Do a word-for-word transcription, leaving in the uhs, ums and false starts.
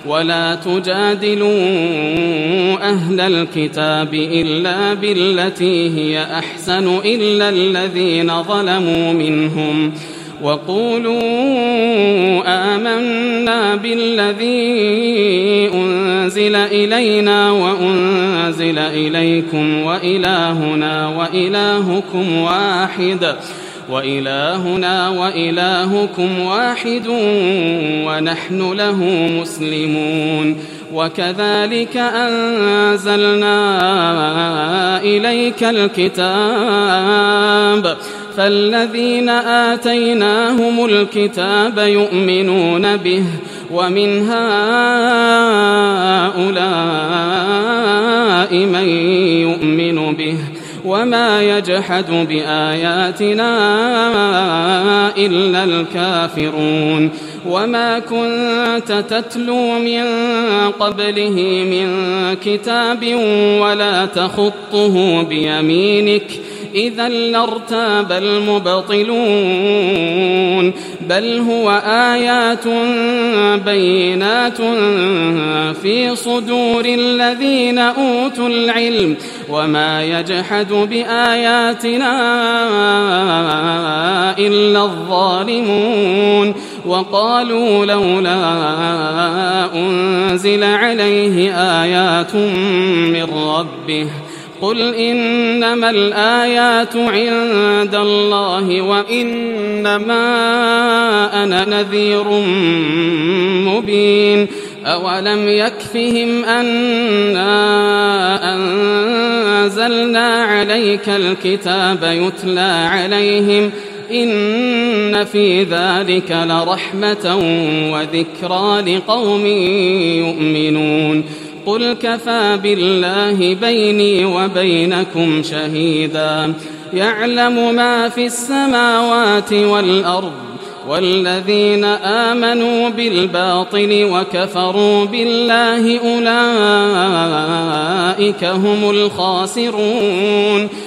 ولا تجادلوا أهل الكتاب إلا بالتي هي أحسن إلا الذين ظلموا منهم وقولوا آمنا بالذي أنزل إلينا وأنزل إليكم وإلهنا وإلهكم واحد وإلهنا وإلهكم واحد ونحن له مسلمون وكذلك أنزلنا إليك الكتاب فالذين آتيناهم الكتاب يؤمنون به ومن هؤلاء من يؤمن به وما يجحد بآياتنا إلا الكافرون وما كنت تتلو من قبله من كتاب ولا تخطه بيمينك إذا لارتاب المبطلون بل هو آيات بينات في صدور الذين أوتوا العلم وما يجحد بآياتنا إلا الظالمون وقالوا لولا أنزل عليه آيات من ربه قل إنما الآيات عند الله وإنما أنا نذير مبين أولم يكفهم أنا أنزلنا عليك الكتاب يتلى عليهم إن في ذلك لرحمة وذكرى لقوم يؤمنون قل كفى بالله بيني وبينكم شهيدا يعلم ما في السماوات والأرض والذين آمنوا بالباطل وكفروا بالله أولئك هم الخاسرون